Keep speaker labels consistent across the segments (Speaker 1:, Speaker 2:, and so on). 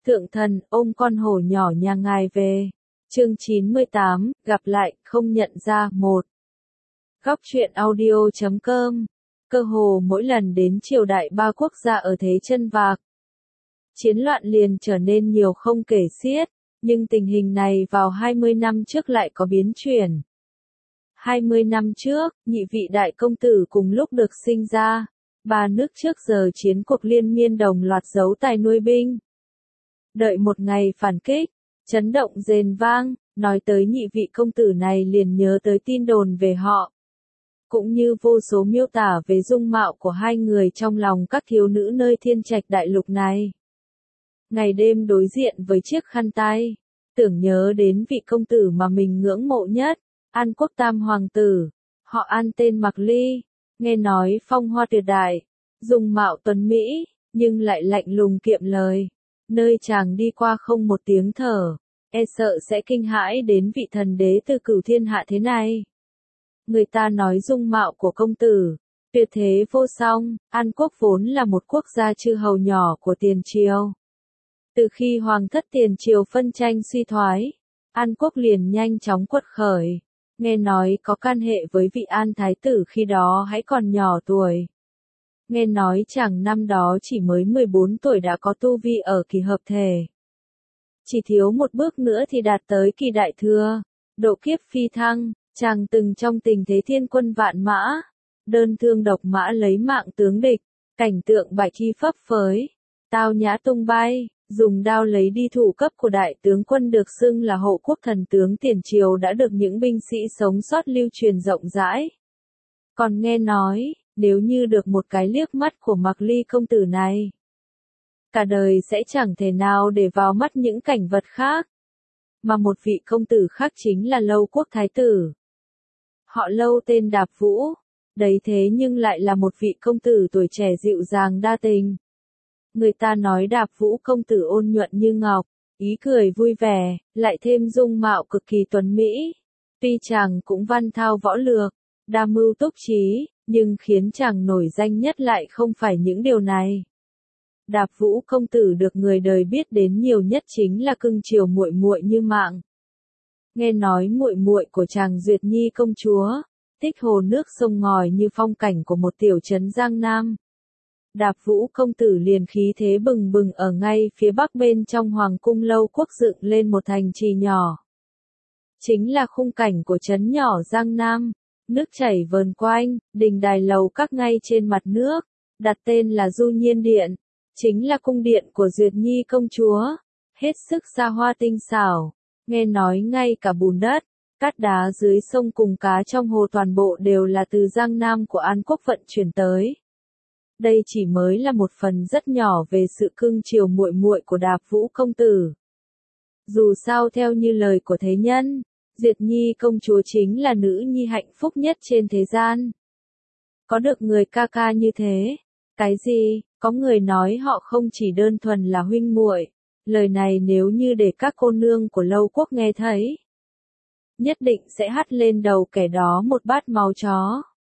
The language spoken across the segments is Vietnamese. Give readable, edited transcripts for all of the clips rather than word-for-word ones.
Speaker 1: Thượng thần, ôm con hổ nhỏ nhà ngài về. Chương 98, gặp lại, không nhận ra, 1. Góc truyện audio.com. Cơ hồ mỗi lần đến triều đại ba quốc gia ở thế chân vạc, chiến loạn liền trở nên nhiều không kể xiết, nhưng tình hình này vào 20 năm trước lại có biến chuyển. 20 năm trước, nhị vị đại công tử cùng lúc được sinh ra, ba nước trước giờ chiến cuộc liên miên đồng loạt giấu tài nuôi binh. Đợi một ngày phản kích, chấn động rền vang, nói tới nhị vị công tử này liền nhớ tới tin đồn về họ. Cũng như vô số miêu tả về dung mạo của hai người trong lòng các thiếu nữ nơi thiên trạch đại lục này. Ngày đêm đối diện với chiếc khăn tay, tưởng nhớ đến vị công tử mà mình ngưỡng mộ nhất, An Quốc Tam Hoàng tử, họ An tên Mạc Ly, nghe nói phong hoa tuyệt đại, dung mạo tuấn Mỹ, nhưng lại lạnh lùng kiệm lời. Nơi chàng đi qua không một tiếng thở, e sợ sẽ kinh hãi đến vị thần đế từ cửu thiên hạ thế này. Người ta nói dung mạo của công tử, tuyệt thế vô song, An Quốc vốn là một quốc gia chư hầu nhỏ của Tiền Triều. Từ khi hoàng thất Tiền Triều phân tranh suy thoái, An Quốc liền nhanh chóng quật khởi, nghe nói có can hệ với vị An Thái tử khi đó hãy còn nhỏ tuổi. Nghe nói chàng năm đó chỉ mới 14 tuổi đã có tu vi ở kỳ hợp thể. Chỉ thiếu một bước nữa thì đạt tới kỳ đại thừa, độ kiếp phi thăng, chàng từng trong tình thế thiên quân vạn mã, đơn thương độc mã lấy mạng tướng địch, cảnh tượng bạch y phấp phới, tao nhã tung bay, dùng đao lấy đi thủ cấp của đại tướng quân được xưng là hộ quốc thần tướng Tiền Triều đã được những binh sĩ sống sót lưu truyền rộng rãi. Còn nghe nói, nếu như được một cái liếc mắt của Mạc Ly công tử này, cả đời sẽ chẳng thể nào để vào mắt những cảnh vật khác. Mà một vị công tử khác chính là Lâu Quốc Thái tử. Họ Lâu tên Đạp Vũ, đấy thế nhưng lại là một vị công tử tuổi trẻ dịu dàng đa tình. Người ta nói Đạp Vũ công tử ôn nhuận như ngọc, ý cười vui vẻ, lại thêm dung mạo cực kỳ tuấn mỹ. Tuy chàng cũng văn thao võ lược, đa mưu túc trí, nhưng khiến chàng nổi danh nhất lại không phải những điều này. Đạp Vũ công tử được người đời biết đến nhiều nhất chính là cưng chiều muội muội như mạng. Nghe nói muội muội của chàng Duyệt Nhi công chúa, thích hồ nước sông ngòi như phong cảnh của một tiểu trấn Giang Nam. Đạp Vũ công tử liền khí thế bừng bừng ở ngay phía bắc bên trong hoàng cung Lâu Quốc dựng lên một thành trì nhỏ. Chính là khung cảnh của trấn nhỏ Giang Nam, nước chảy vờn quanh, đình đài lầu các ngay trên mặt nước, đặt tên là Du Nhiên Điện, chính là cung điện của Duyệt Nhi công chúa, hết sức xa hoa tinh xảo, nghe nói ngay cả bùn đất, cát đá dưới sông cùng cá trong hồ toàn bộ đều là từ Giang Nam của An Quốc vận chuyển tới. Đây chỉ mới là một phần rất nhỏ về sự cưng chiều muội muội của Đạp Vũ công tử. Dù sao theo như lời của thế nhân, Duyệt Nhi công chúa chính là nữ nhi hạnh phúc nhất trên thế gian. Có được người ca ca như thế, cái gì, có người nói họ không chỉ đơn thuần là huynh muội, lời này nếu như để các cô nương của Lâu Quốc nghe thấy, nhất định sẽ hắt lên đầu kẻ đó một bát máu chó.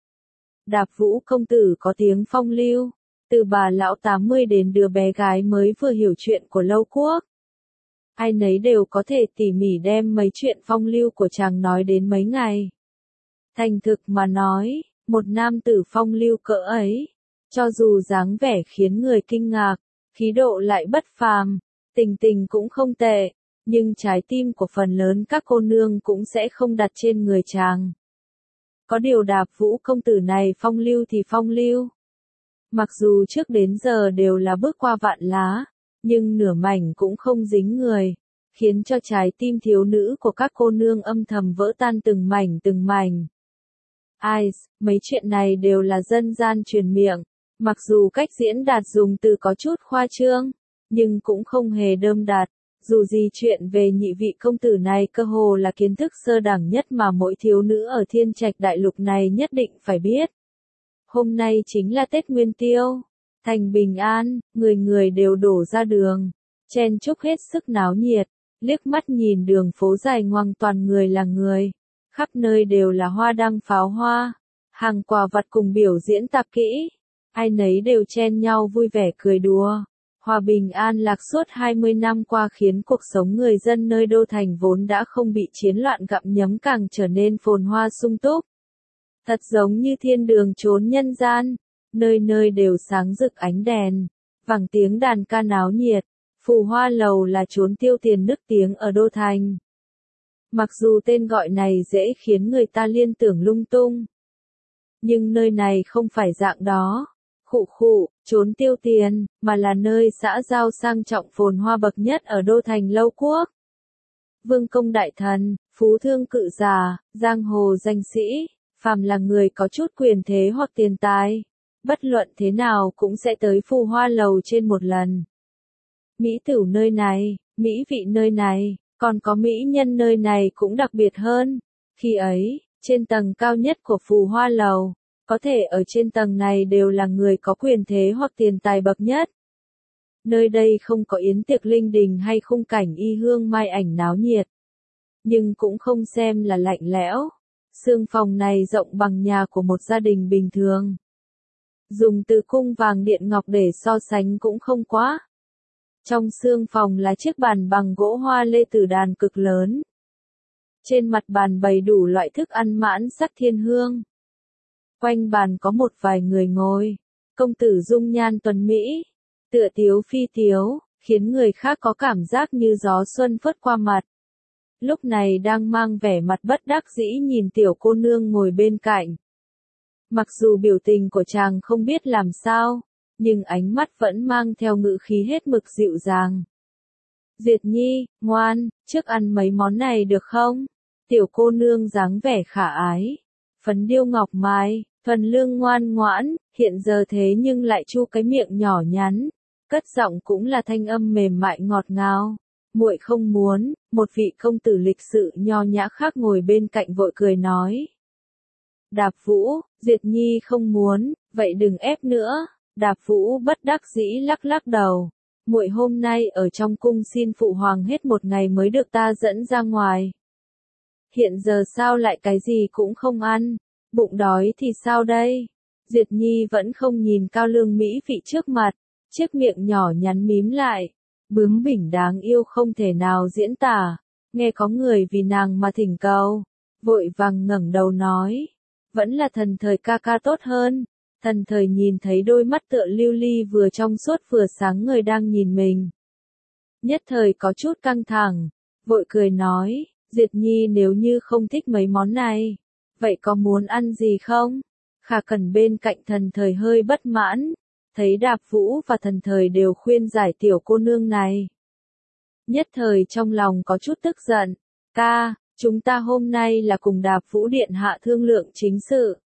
Speaker 1: Đạp Vũ công tử có tiếng phong lưu, từ bà lão 80 đến đứa bé gái mới vừa hiểu chuyện của Lâu Quốc. Ai nấy đều có thể tỉ mỉ đem mấy chuyện phong lưu của chàng nói đến mấy ngày. Thành thực mà nói, một nam tử phong lưu cỡ ấy, cho dù dáng vẻ khiến người kinh ngạc, khí độ lại bất phàm, tình tình cũng không tệ, nhưng trái tim của phần lớn các cô nương cũng sẽ không đặt trên người chàng. Có điều Đạp Vũ công tử này phong lưu thì phong lưu. Mặc dù trước đến giờ đều là bước qua vạn lá, nhưng nửa mảnh cũng không dính người, khiến cho trái tim thiếu nữ của các cô nương âm thầm vỡ tan từng mảnh từng mảnh. Ai, mấy chuyện này đều là dân gian truyền miệng, mặc dù cách diễn đạt dùng từ có chút khoa trương, nhưng cũng không hề đơm đạt. Dù gì chuyện về nhị vị công tử này cơ hồ là kiến thức sơ đẳng nhất mà mỗi thiếu nữ ở thiên trạch đại lục này nhất định phải biết. Hôm nay chính là Tết Nguyên Tiêu, thành bình an, người người đều đổ ra đường, chen chúc hết sức náo nhiệt, liếc mắt nhìn đường phố dài ngoằng toàn người là người, khắp nơi đều là hoa đăng pháo hoa, hàng quà vặt cùng biểu diễn tạp kỹ, ai nấy đều chen nhau vui vẻ cười đùa. Hòa bình an lạc suốt 20 năm qua khiến cuộc sống người dân nơi đô thành vốn đã không bị chiến loạn gặm nhấm càng trở nên phồn hoa sung túc. Thật giống như thiên đường chốn nhân gian, nơi nơi đều sáng rực ánh đèn, vang tiếng đàn ca náo nhiệt. Phù Hoa Lầu là chốn tiêu tiền nức tiếng ở đô thành. Mặc dù tên gọi này dễ khiến người ta liên tưởng lung tung, nhưng nơi này không phải dạng đó. Chốn tiêu tiền, mà là nơi xã giao sang trọng phồn hoa bậc nhất ở đô thành Lâu Quốc. Vương công đại thần, phú thương cự già, giang hồ danh sĩ, phàm là người có chút quyền thế hoặc tiền tài, bất luận thế nào cũng sẽ tới Phù Hoa Lầu trên một lần. Mỹ tửu nơi này, mỹ vị nơi này, còn có mỹ nhân nơi này cũng đặc biệt hơn. Khi ấy, trên tầng cao nhất của Phù Hoa Lầu, có thể ở trên tầng này đều là người có quyền thế hoặc tiền tài bậc nhất. Nơi đây không có yến tiệc linh đình hay khung cảnh y hương mai ảnh náo nhiệt, nhưng cũng không xem là lạnh lẽo. Sương phòng này rộng bằng nhà của một gia đình bình thường. Dùng từ cung vàng điện ngọc để so sánh cũng không quá. Trong sương phòng là chiếc bàn bằng gỗ hoa lê tử đàn cực lớn. Trên mặt bàn bày đủ loại thức ăn mãn sắc thiên hương. Quanh bàn có một vài người ngồi, công tử dung nhan tuấn mỹ, tựa tiếu phi tiếu, khiến người khác có cảm giác như gió xuân phất qua mặt. Lúc này đang mang vẻ mặt bất đắc dĩ nhìn tiểu cô nương ngồi bên cạnh. Mặc dù biểu tình của chàng không biết làm sao, nhưng ánh mắt vẫn mang theo ngữ khí hết mực dịu dàng. Diệt Nhi, ngoan, trước ăn mấy món này được không? Tiểu cô nương dáng vẻ khả ái, phấn điêu ngọc mai, thuần lương ngoan ngoãn, hiện giờ thế nhưng lại chu cái miệng nhỏ nhắn, cất giọng cũng là thanh âm mềm mại ngọt ngào. Muội không muốn, một vị công tử lịch sự nho nhã khác ngồi bên cạnh vội cười nói. Đạp Vũ, Diệt Nhi không muốn, vậy đừng ép nữa. Đạp Vũ bất đắc dĩ lắc lắc đầu. Muội hôm nay ở trong cung xin phụ hoàng hết một ngày mới được ta dẫn ra ngoài. Hiện giờ sao lại cái gì cũng không ăn, bụng đói thì sao đây? Diệt Nhi vẫn không nhìn cao lương mỹ vị trước mặt, chiếc miệng nhỏ nhắn mím lại, bướng bỉnh đáng yêu không thể nào diễn tả. Nghe có người vì nàng mà thỉnh cầu, vội vàng ngẩng đầu nói, vẫn là thần thời ca ca tốt hơn. Thần thời nhìn thấy đôi mắt tựa lưu ly vừa trong suốt vừa sáng người đang nhìn mình. Nhất thời có chút căng thẳng, vội cười nói, Diệt Nhi nếu như không thích mấy món này, vậy có muốn ăn gì không? Khả Cẩn bên cạnh thần thời hơi bất mãn, thấy Đạp Vũ và thần thời đều khuyên giải tiểu cô nương này. Nhất thời trong lòng có chút tức giận, ca, chúng ta hôm nay là cùng Đạp Vũ điện hạ thương lượng chính sự.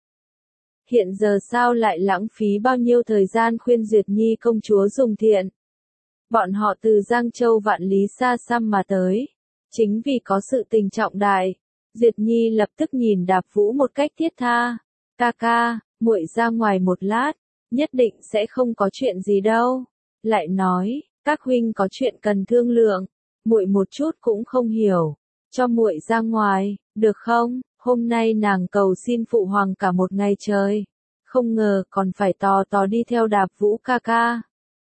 Speaker 1: Hiện giờ sao lại lãng phí bao nhiêu thời gian khuyên Duyệt Nhi công chúa dùng thiện. Bọn họ từ Giang Châu vạn lý xa xăm mà tới, chính vì có sự tình trọng đại. Duyệt Nhi lập tức nhìn Đạp Vũ một cách thiết tha, ca ca, muội ra ngoài một lát, nhất định sẽ không có chuyện gì đâu. Lại nói, các huynh có chuyện cần thương lượng, muội một chút cũng không hiểu, cho muội ra ngoài, được không? Hôm nay nàng cầu xin phụ hoàng cả một ngày trời, không ngờ còn phải tò đi theo Đạp Vũ ca ca.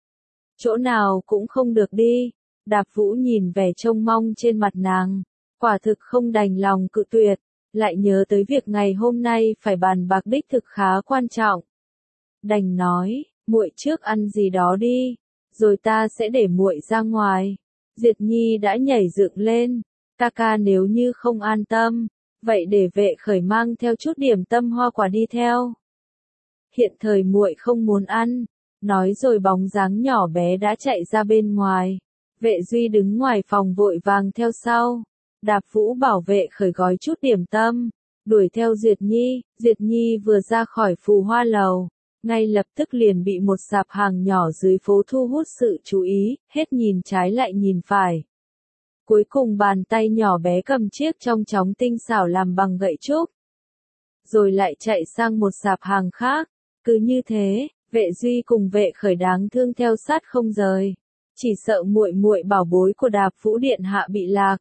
Speaker 1: Chỗ nào cũng không được đi. Đạp Vũ nhìn vẻ trông mong trên mặt nàng, quả thực không đành lòng cự tuyệt, lại nhớ tới việc ngày hôm nay phải bàn bạc đích thực khá quan trọng. Đành nói, muội trước ăn gì đó đi, rồi ta sẽ để muội ra ngoài. Diệt Nhi đã nhảy dựng lên, ca ca nếu như không an tâm, vậy để Vệ Khởi mang theo chút điểm tâm hoa quả đi theo. Hiện thời muội không muốn ăn, nói rồi bóng dáng nhỏ bé đã chạy ra bên ngoài. Vệ Duy đứng ngoài phòng vội vàng theo sau. Đạp Vũ bảo Vệ Khởi gói chút điểm tâm, đuổi theo Duyệt Nhi. Duyệt Nhi vừa ra khỏi Phù Hoa Lầu, ngay lập tức liền bị một sạp hàng nhỏ dưới phố thu hút sự chú ý, hết nhìn trái lại nhìn phải. Cuối cùng bàn tay nhỏ bé cầm chiếc trong chóng tinh xảo làm bằng gậy trúc, rồi lại chạy sang một sạp hàng khác. Cứ như thế, Vệ Duy cùng Vệ Khởi đáng thương theo sát không rời. Chỉ sợ muội muội bảo bối của Đạp Vũ điện hạ bị lạc,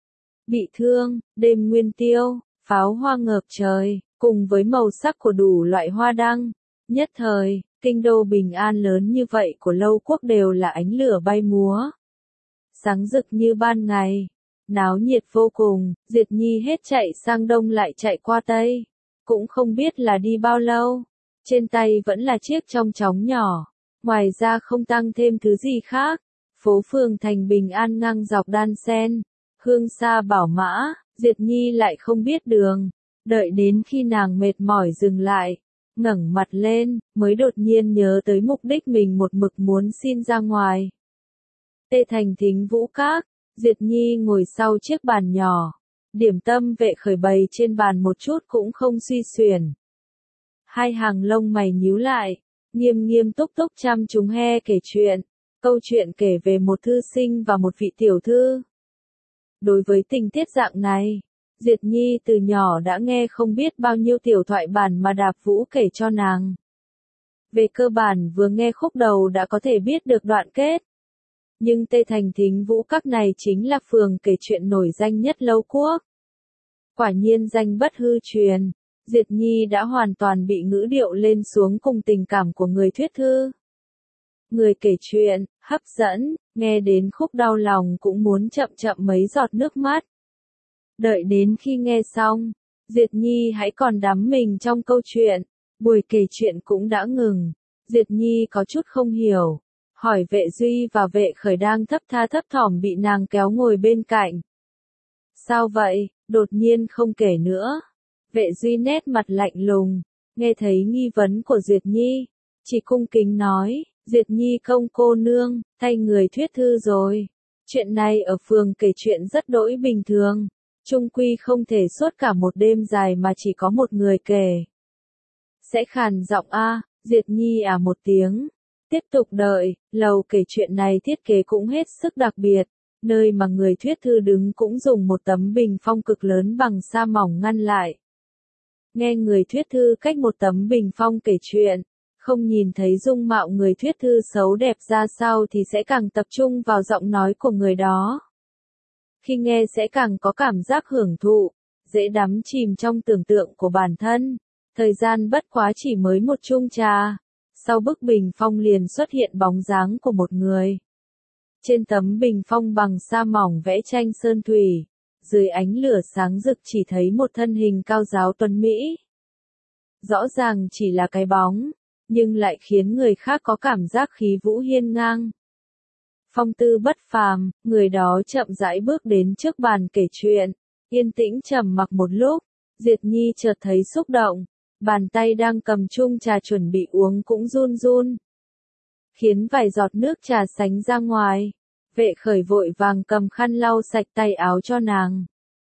Speaker 1: bị thương. Đêm nguyên tiêu, pháo hoa ngợp trời, cùng với màu sắc của đủ loại hoa đăng, nhất thời Kinh đô bình an lớn như vậy của Lâu Quốc đều là ánh lửa bay múa. Sáng rực như ban ngày, náo nhiệt vô cùng, Diệt Nhi hết chạy sang đông lại chạy qua tây. Cũng không biết là đi bao lâu, trên tay vẫn là chiếc chong chóng nhỏ, ngoài ra không tăng thêm thứ gì khác. Phố phường thành bình an ngang dọc đan sen, hương xa bảo mã, Diệt Nhi lại không biết đường, đợi đến khi nàng mệt mỏi dừng lại, ngẩng mặt lên, mới đột nhiên nhớ tới mục đích mình một mực muốn xin ra ngoài. Tê Thành Thính Vũ Các, Diệt Nhi ngồi sau chiếc bàn nhỏ, điểm tâm Vệ Khởi bày trên bàn một chút cũng không suy xuyển. Hai hàng lông mày nhíu lại, nghiêm nghiêm túc túc chăm chú nghe kể chuyện. Câu chuyện kể về một thư sinh và một vị tiểu thư. Đối với tình tiết dạng này, Diệt Nhi từ nhỏ đã nghe không biết bao nhiêu tiểu thoại bản mà Đạp Vũ kể cho nàng. Về cơ bản vừa nghe khúc đầu đã có thể biết được đoạn kết. Nhưng Tê Thành Thính Vũ Các này chính là phường kể chuyện nổi danh nhất Lâu Quốc. Quả nhiên danh bất hư truyền, Diệt Nhi đã hoàn toàn bị ngữ điệu lên xuống cùng tình cảm của người thuyết thư. Người kể chuyện, hấp dẫn, nghe đến khúc đau lòng cũng muốn chậm chậm mấy giọt nước mắt. Đợi đến khi nghe xong, Diệt Nhi hãy còn đắm mình trong câu chuyện, buổi kể chuyện cũng đã ngừng. Diệt Nhi có chút không hiểu, hỏi Vệ Duy và Vệ Khởi đang thấp tha thấp thỏm bị nàng kéo ngồi bên cạnh. Sao vậy, đột nhiên không kể nữa. Vệ Duy nét mặt lạnh lùng, nghe thấy nghi vấn của Diệt Nhi, chỉ cung kính nói. Diệt Nhi công cô nương, thay người thuyết thư rồi. Chuyện này ở phường kể chuyện rất đỗi bình thường. Chung quy không thể suốt cả một đêm dài mà chỉ có một người kể. Sẽ khàn giọng a, Diệt Nhi à một tiếng. Tiếp tục đợi, lầu kể chuyện này thiết kế cũng hết sức đặc biệt. Nơi mà người thuyết thư đứng cũng dùng một tấm bình phong cực lớn bằng sa mỏng ngăn lại. Nghe người thuyết thư cách một tấm bình phong kể chuyện. Không nhìn thấy dung mạo người thuyết thư xấu đẹp ra sao thì sẽ càng tập trung vào giọng nói của người đó. Khi nghe sẽ càng có cảm giác hưởng thụ, dễ đắm chìm trong tưởng tượng của bản thân. Thời gian bất quá chỉ mới một chung trà, sau bức bình phong liền xuất hiện bóng dáng của một người. Trên tấm bình phong bằng sa mỏng vẽ tranh sơn thủy, dưới ánh lửa sáng rực chỉ thấy một thân hình cao giáo tuấn mỹ. Rõ ràng chỉ là cái bóng, nhưng lại khiến người khác có cảm giác khí vũ hiên ngang. Phong tư bất phàm, người đó chậm rãi bước đến trước bàn kể chuyện, yên tĩnh trầm mặc một lúc, Diệt Nhi chợt thấy xúc động, bàn tay đang cầm chung trà chuẩn bị uống cũng run run. Khiến vài giọt nước trà sánh ra ngoài, Vệ Khởi vội vàng cầm khăn lau sạch tay áo cho nàng.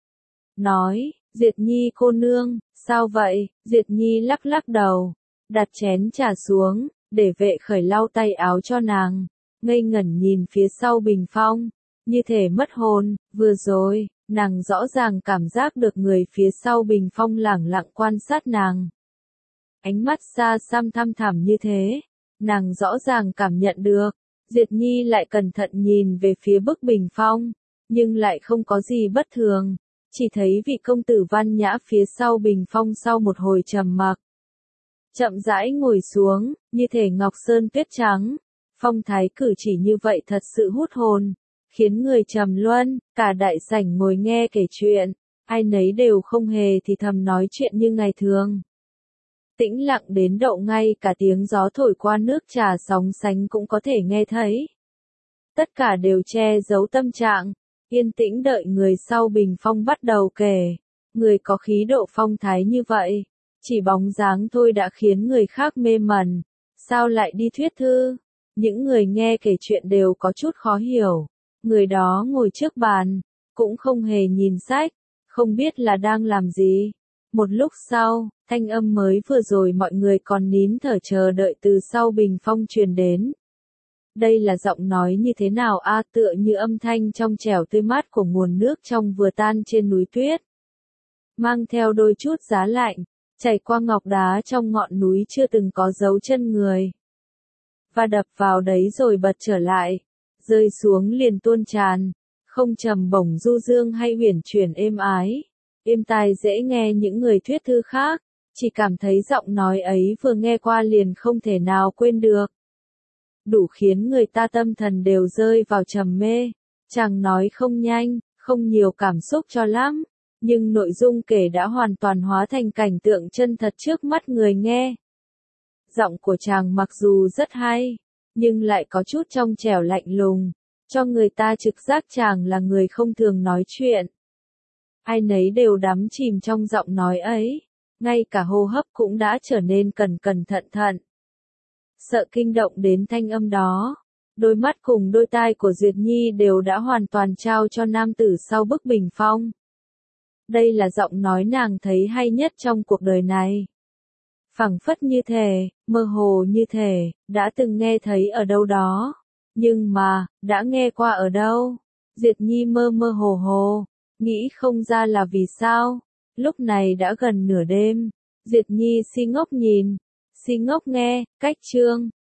Speaker 1: Nói, Diệt Nhi cô nương, sao vậy? Diệt Nhi lắc lắc đầu. Đặt chén trà xuống, để Vệ Khởi lau tay áo cho nàng, ngây ngẩn nhìn phía sau bình phong, như thể mất hồn. Vừa rồi, nàng rõ ràng cảm giác được người phía sau bình phong lẳng lặng quan sát nàng. Ánh mắt xa xăm thăm thẳm như thế, nàng rõ ràng cảm nhận được. Diệt Nhi lại cẩn thận nhìn về phía bức bình phong, nhưng lại không có gì bất thường, chỉ thấy vị công tử văn nhã phía sau bình phong sau một hồi trầm mặc. Chậm rãi ngồi xuống, như thể ngọc sơn tuyết trắng. Phong thái cử chỉ như vậy thật sự hút hồn, khiến người trầm luân. Cả đại sảnh ngồi nghe kể chuyện, ai nấy đều không hề thì thầm nói chuyện như ngày thường. Tĩnh lặng đến độ ngay cả tiếng gió thổi qua nước trà sóng sánh cũng có thể nghe thấy. Tất cả đều che giấu tâm trạng, yên tĩnh đợi người sau bình phong bắt đầu kể. Người có khí độ phong thái như vậy, chỉ bóng dáng thôi đã khiến người khác mê mẩn, sao lại đi thuyết thư? Những người nghe kể chuyện đều có chút khó hiểu. Người đó ngồi trước bàn, cũng không hề nhìn sách, không biết là đang làm gì. Một lúc sau, thanh âm mới vừa rồi mọi người còn nín thở chờ đợi từ sau bình phong truyền đến. Đây là giọng nói như thế nào a, tựa như âm thanh trong trẻo tươi mát của nguồn nước trong vừa tan trên núi tuyết. Mang theo đôi chút giá lạnh, chảy qua ngọc đá trong ngọn núi chưa từng có dấu chân người. Và đập vào đấy rồi bật trở lại, rơi xuống liền tuôn tràn, không trầm bổng du dương hay uyển chuyển êm ái, êm tai dễ nghe những người thuyết thư khác. chỉ cảm thấy giọng nói ấy vừa nghe qua liền không thể nào quên được. Đủ khiến người ta tâm thần đều rơi vào trầm mê. Chàng nói không nhanh, không nhiều cảm xúc cho lắm, nhưng nội dung kể đã hoàn toàn hóa thành cảnh tượng chân thật trước mắt người nghe. Giọng của chàng mặc dù rất hay, nhưng lại có chút trong trẻo lạnh lùng, cho người ta trực giác chàng là người không thường nói chuyện. Ai nấy đều đắm chìm trong giọng nói ấy, ngay cả hô hấp cũng đã trở nên cẩn cẩn thận thận. Sợ kinh động đến thanh âm đó, đôi mắt cùng đôi tai của Duyệt Nhi đều đã hoàn toàn trao cho nam tử sau bức bình phong. Đây là giọng nói nàng thấy hay nhất trong cuộc đời này. Phảng phất như thể, mơ hồ như thể, đã từng nghe thấy ở đâu đó. Nhưng mà, đã nghe qua ở đâu? Duyệt Nhi mơ mơ hồ hồ, nghĩ không ra là vì sao. Lúc này đã gần nửa đêm, Duyệt Nhi si ngốc nhìn, si ngốc nghe, cách chương.